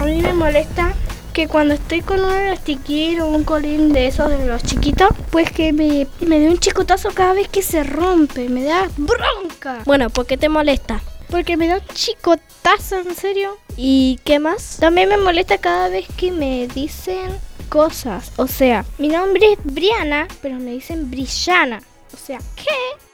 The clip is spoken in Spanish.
mí me molesta que cuando estoy con un elastiquero o un colín de esos de los chiquitos, pues que me dé un chicotazo cada vez que se rompe, me da bronca. Bueno, ¿por qué te molesta? Porque me da un chicotazo, en serio. ¿Y qué más? También me molesta cada vez que me dicen cosas. O sea, mi nombre es Briana, pero me dicen Brillana. O sea, ¿qué?